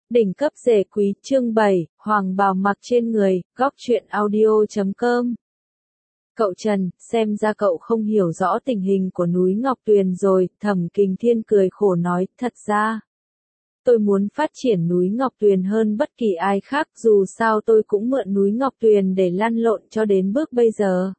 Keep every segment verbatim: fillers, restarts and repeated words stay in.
Đỉnh cấp rể quý chương bảy, Hoàng bào mặc trên người, góc truyện audio chấm com. Cậu Trần, xem ra cậu không hiểu rõ tình hình của núi Ngọc Tuyền rồi, Thẩm Kình Thiên cười khổ nói, thật ra, tôi muốn phát triển núi Ngọc Tuyền hơn bất kỳ ai khác, dù sao tôi cũng mượn núi Ngọc Tuyền để lăn lộn cho đến bước bây giờ.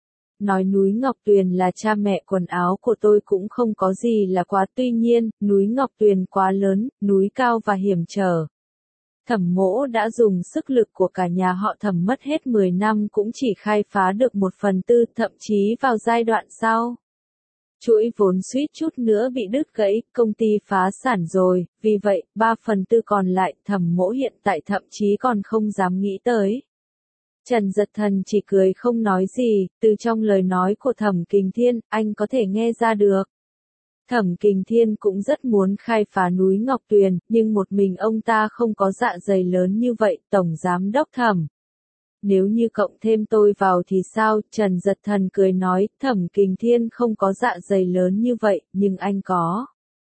Nói núi Ngọc Tuyền là cha mẹ quần áo của tôi cũng không có gì là quá, tuy nhiên, núi Ngọc Tuyền quá lớn, núi cao và hiểm trở. Thẩm Mỗ đã dùng sức lực của cả nhà họ Thẩm mất hết mười năm cũng chỉ khai phá được một phần tư, thậm chí vào giai đoạn sau. Chuỗi vốn suýt chút nữa bị đứt gãy, công ty phá sản rồi, vì vậy, ba phần tư còn lại, Thẩm Mỗ hiện tại thậm chí còn không dám nghĩ tới. Trần Dật Thần chỉ cười không nói gì, từ trong lời nói của Thẩm Kình Thiên, anh có thể nghe ra được. Thẩm Kình Thiên cũng rất muốn khai phá núi Ngọc Tuyền, nhưng một mình ông ta không có dạ dày lớn như vậy, Tổng Giám đốc Thẩm. Nếu như cộng thêm tôi vào thì sao? Trần Dật Thần cười nói, Thẩm Kình Thiên không có dạ dày lớn như vậy, nhưng anh có.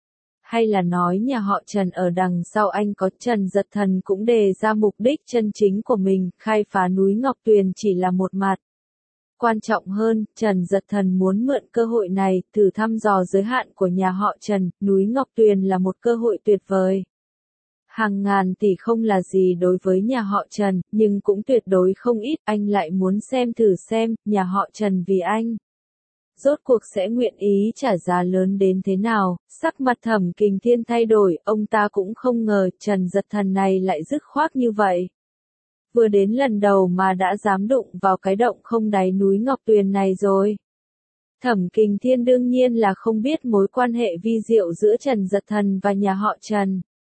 Hay là nói nhà họ Trần ở đằng sau anh có? Trần Dật Thần cũng đề ra mục đích chân chính của mình, khai phá núi Ngọc Tuyền chỉ là một mặt. Quan trọng hơn, Trần Dật Thần muốn mượn cơ hội này, thử thăm dò giới hạn của nhà họ Trần, núi Ngọc Tuyền là một cơ hội tuyệt vời. Hàng ngàn tỷ không là gì đối với nhà họ Trần, nhưng cũng tuyệt đối không ít, anh lại muốn xem thử xem, nhà họ Trần vì anh. Rốt cuộc sẽ nguyện ý trả giá lớn đến thế nào, sắc mặt Thẩm Kình Thiên thay đổi, ông ta cũng không ngờ Trần Dật Thần này lại dứt khoát như vậy. Vừa đến lần đầu mà đã dám đụng vào cái động không đáy núi Ngọc Tuyền này rồi. Thẩm Kình Thiên đương nhiên là không biết mối quan hệ vi diệu giữa Trần Dật Thần và nhà họ Trần.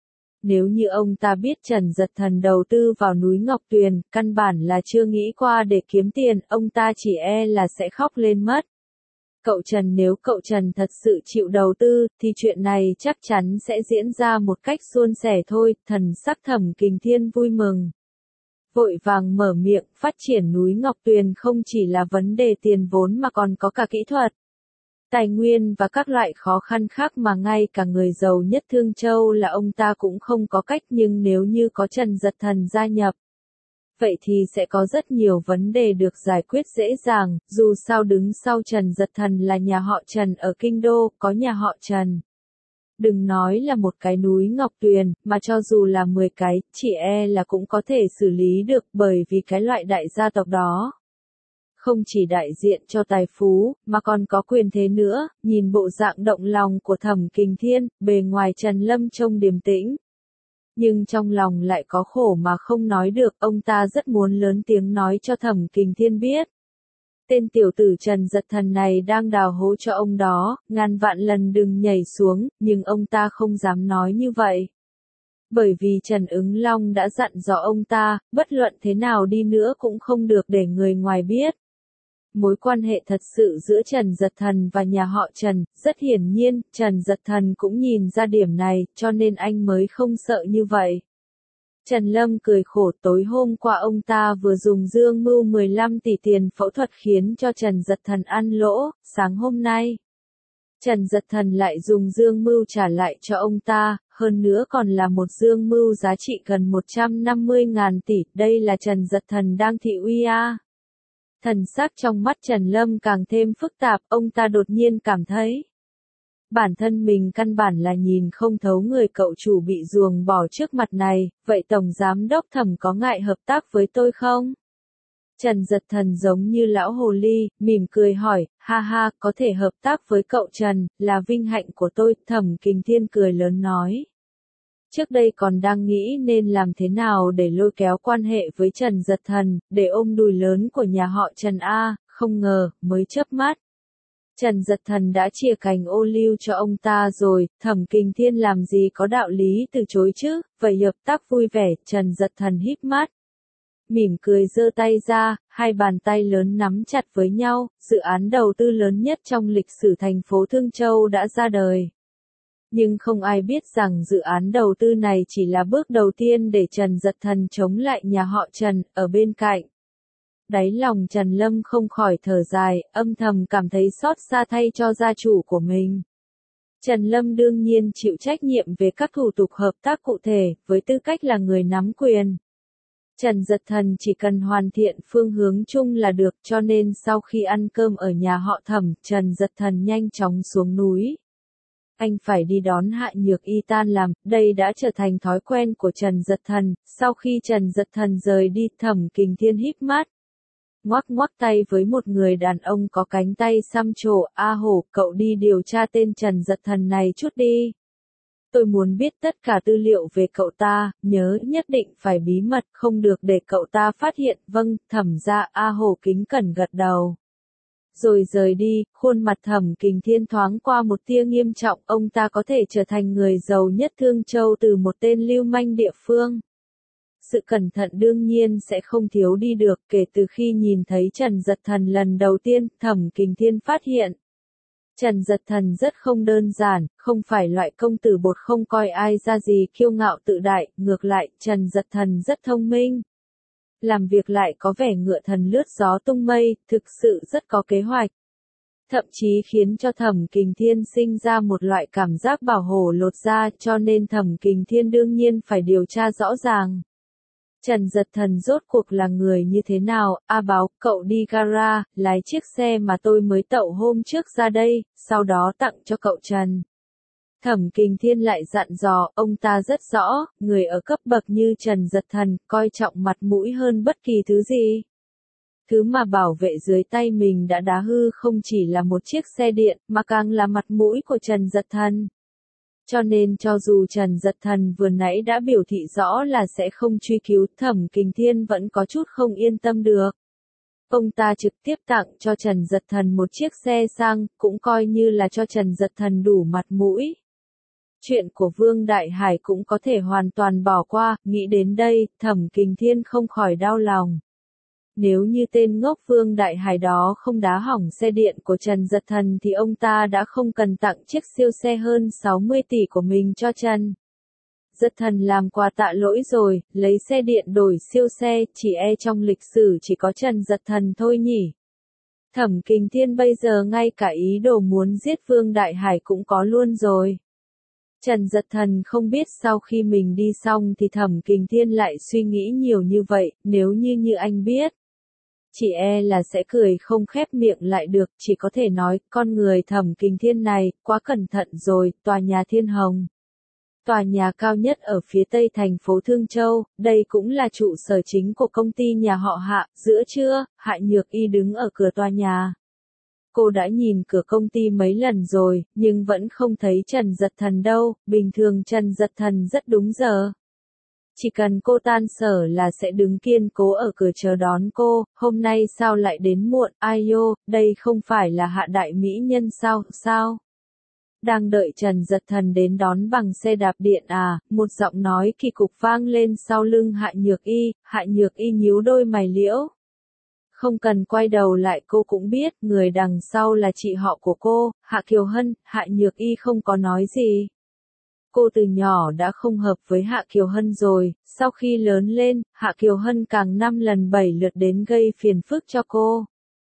Nếu như ông ta biết Trần Dật Thần đầu tư vào núi Ngọc Tuyền, căn bản là chưa nghĩ qua để kiếm tiền, ông ta chỉ e là sẽ khóc lên mất. Cậu Trần, nếu cậu Trần thật sự chịu đầu tư, thì chuyện này chắc chắn sẽ diễn ra một cách suôn sẻ thôi, thần sắc Thẩm Kình Thiên vui mừng. Vội vàng mở miệng, phát triển núi Ngọc Tuyền không chỉ là vấn đề tiền vốn mà còn có cả kỹ thuật, tài nguyên và các loại khó khăn khác mà ngay cả người giàu nhất Thương Châu là ông ta cũng không có cách, nhưng nếu như có Trần Dật Thần gia nhập, vậy thì sẽ có rất nhiều vấn đề được giải quyết dễ dàng, dù sao đứng sau Trần Dật Thần là nhà họ Trần ở Kinh Đô, có nhà họ Trần. Đừng nói là một cái núi Ngọc Tuyền, mà cho dù là mười cái, chỉ e là cũng có thể xử lý được, bởi vì cái loại đại gia tộc đó không chỉ đại diện cho tài phú, mà còn có quyền thế nữa. Nhìn bộ dạng động lòng của Thẩm Kình Thiên, bề ngoài Trần Lâm trông điềm tĩnh, nhưng trong lòng lại có khổ mà không nói được, ông ta rất muốn lớn tiếng nói cho Thẩm Kình Thiên biết. Tên tiểu tử Trần Dật Thần này đang đào hố cho ông đó, ngàn vạn lần đừng nhảy xuống, nhưng ông ta không dám nói như vậy. Bởi vì Trần Ứng Long đã dặn dò ông ta, bất luận thế nào đi nữa cũng không được để người ngoài biết. Mối quan hệ thật sự giữa Trần Dật Thần và nhà họ Trần, rất hiển nhiên, Trần Dật Thần cũng nhìn ra điểm này, cho nên anh mới không sợ như vậy. Trần Lâm cười khổ, tối hôm qua ông ta vừa dùng dương mưu mười lăm tỷ tiền phẫu thuật khiến cho Trần Dật Thần ăn lỗ, sáng hôm nay. Trần Dật Thần lại dùng dương mưu trả lại cho ông ta, hơn nữa còn là một dương mưu giá trị gần một trăm năm mươi ngàn tỷ, đây là Trần Dật Thần đang thị uy à. Thần sắc trong mắt Trần Lâm càng thêm phức tạp, ông ta đột nhiên cảm thấy bản thân mình căn bản là nhìn không thấu người cậu chủ bị ruồng bỏ trước mặt này, vậy Tổng Giám đốc Thẩm có ngại hợp tác với tôi không? Trần Dật Thần giống như lão hồ ly, mỉm cười hỏi, ha ha, có thể hợp tác với cậu Trần, là vinh hạnh của tôi, Thẩm Kình Thiên cười lớn nói. Trước đây còn đang nghĩ nên làm thế nào để lôi kéo quan hệ với Trần Dật Thần, để ôm đùi lớn của nhà họ Trần A, không ngờ, mới chớp mắt. Trần Dật Thần đã chia cành ô liu cho ông ta rồi, Thẩm Kình Thiên làm gì có đạo lý từ chối chứ, vậy hợp tác vui vẻ, Trần Dật Thần híp mắt. Mỉm cười giơ tay ra, hai bàn tay lớn nắm chặt với nhau, dự án đầu tư lớn nhất trong lịch sử thành phố Thương Châu đã ra đời. Nhưng không ai biết rằng dự án đầu tư này chỉ là bước đầu tiên để Trần Dật Thần chống lại nhà họ Trần, ở bên cạnh. Đáy lòng Trần Lâm không khỏi thở dài, âm thầm cảm thấy xót xa thay cho gia chủ của mình. Trần Lâm đương nhiên chịu trách nhiệm về các thủ tục hợp tác cụ thể, với tư cách là người nắm quyền. Trần Dật Thần chỉ cần hoàn thiện phương hướng chung là được, cho nên sau khi ăn cơm ở nhà họ Thẩm, Trần Dật Thần nhanh chóng xuống núi. Anh phải đi đón Hạ Nhược Y tan làm, đây đã trở thành thói quen của Trần Dật Thần. Sau khi Trần Dật Thần rời đi, Thẩm Kình Thiên híp mắt, ngoắc ngoắc tay với một người đàn ông có cánh tay xăm trổ. A Hổ, cậu đi điều tra tên Trần Dật Thần này chút đi. Tôi muốn biết tất cả tư liệu về cậu ta, nhớ nhất định phải bí mật, không được để cậu ta phát hiện. Vâng, Thẩm gia. A Hổ kính cẩn gật đầu. Rồi rời đi, khuôn mặt Thẩm Kình Thiên thoáng qua một tia nghiêm trọng, ông ta có thể trở thành người giàu nhất Thương Châu từ một tên lưu manh địa phương. Sự cẩn thận đương nhiên sẽ không thiếu đi được. Kể từ khi nhìn thấy Trần Dật Thần lần đầu tiên, Thẩm Kình Thiên phát hiện Trần Dật Thần rất không đơn giản, không phải loại công tử bột không coi ai ra gì kiêu ngạo tự đại, ngược lại, Trần Dật Thần rất thông minh. Làm việc lại có vẻ ngựa thần lướt gió tung mây, thực sự rất có kế hoạch. Thậm chí khiến cho Thẩm Kình Thiên sinh ra một loại cảm giác bảo hổ lột da, cho nên Thẩm Kình Thiên đương nhiên phải điều tra rõ ràng. Trần Dật Thần rốt cuộc là người như thế nào? A Báo, cậu đi gara, lái chiếc xe mà tôi mới tậu hôm trước ra đây, sau đó tặng cho cậu Trần. Thẩm Kình Thiên lại dặn dò, ông ta rất rõ, người ở cấp bậc như Trần Dật Thần, coi trọng mặt mũi hơn bất kỳ thứ gì. Thứ mà bảo vệ dưới tay mình đã đá hư không chỉ là một chiếc xe điện, mà càng là mặt mũi của Trần Dật Thần. Cho nên cho dù Trần Dật Thần vừa nãy đã biểu thị rõ là sẽ không truy cứu, Thẩm Kình Thiên vẫn có chút không yên tâm được. Ông ta trực tiếp tặng cho Trần Dật Thần một chiếc xe sang, cũng coi như là cho Trần Dật Thần đủ mặt mũi. Chuyện của Vương Đại Hải cũng có thể hoàn toàn bỏ qua, nghĩ đến đây, Thẩm Kình Thiên không khỏi đau lòng. Nếu như tên ngốc Vương Đại Hải đó không đá hỏng xe điện của Trần Dật Thần thì ông ta đã không cần tặng chiếc siêu xe hơn sáu mươi tỷ của mình cho Trần Dật Thần làm quà tạ lỗi rồi, lấy xe điện đổi siêu xe, chỉ e trong lịch sử chỉ có Trần Dật Thần thôi nhỉ. Thẩm Kình Thiên bây giờ ngay cả ý đồ muốn giết Vương Đại Hải cũng có luôn rồi. Trần Dật Thần không biết sau khi mình đi xong thì Thẩm Kình Thiên lại suy nghĩ nhiều như vậy, nếu như như anh biết. Chỉ e là sẽ cười không khép miệng lại được, chỉ có thể nói, con người Thẩm Kình Thiên này, quá cẩn thận rồi. Tòa nhà Thiên Hồng, tòa nhà cao nhất ở phía tây thành phố Thương Châu, đây cũng là trụ sở chính của công ty nhà họ Hạ. Giữa trưa, Hạ Nhược Y đứng ở cửa tòa nhà. Cô đã nhìn cửa công ty mấy lần rồi, nhưng vẫn không thấy Trần Dật Thần đâu. Bình thường Trần Dật Thần rất đúng giờ. Chỉ cần cô tan sở là sẽ đứng kiên cố ở cửa chờ đón cô. Hôm nay sao lại đến muộn? Ai ô, đây không phải là Hạ đại mỹ nhân sao? Sao? Đang đợi Trần Dật Thần đến đón bằng xe đạp điện à? Một giọng nói kỳ cục vang lên sau lưng Hạ Nhược Y. Hạ Nhược Y nhíu đôi mày liễu. Không cần quay đầu lại cô cũng biết, người đằng sau là chị họ của cô, Hạ Kiều Hân. Hạ Nhược Y không có nói gì. Cô từ nhỏ đã không hợp với Hạ Kiều Hân rồi, sau khi lớn lên, Hạ Kiều Hân càng năm lần bảy lượt đến gây phiền phức cho cô.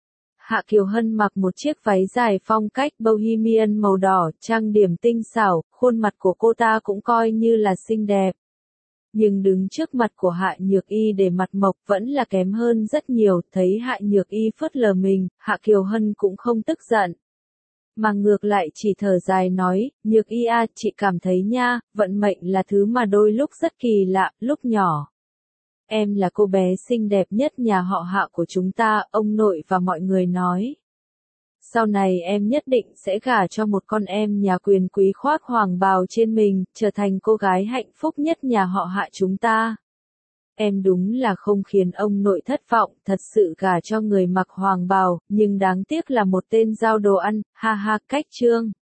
Hạ Kiều Hân mặc một chiếc váy dài phong cách bohemian màu đỏ, trang điểm tinh xảo, khuôn mặt của cô ta cũng coi như là xinh đẹp. Nhưng đứng trước mặt của Hạ Nhược Y để mặt mộc vẫn là kém hơn rất nhiều, thấy Hạ Nhược Y phớt lờ mình, Hạ Kiều Hân cũng không tức giận. Mà ngược lại chỉ thở dài nói, Nhược Y à, chị cảm thấy nha, vận mệnh là thứ mà đôi lúc rất kỳ lạ. Lúc nhỏ, em là cô bé xinh đẹp nhất nhà họ Hạ của chúng ta, ông nội và mọi người nói. Sau này em nhất định sẽ gả cho một con em nhà quyền quý khoác hoàng bào trên mình, trở thành cô gái hạnh phúc nhất nhà họ Hạ chúng ta. Em đúng là không khiến ông nội thất vọng, thật sự gả cho người mặc hoàng bào, nhưng đáng tiếc là một tên giao đồ ăn. Ha ha, cách trương.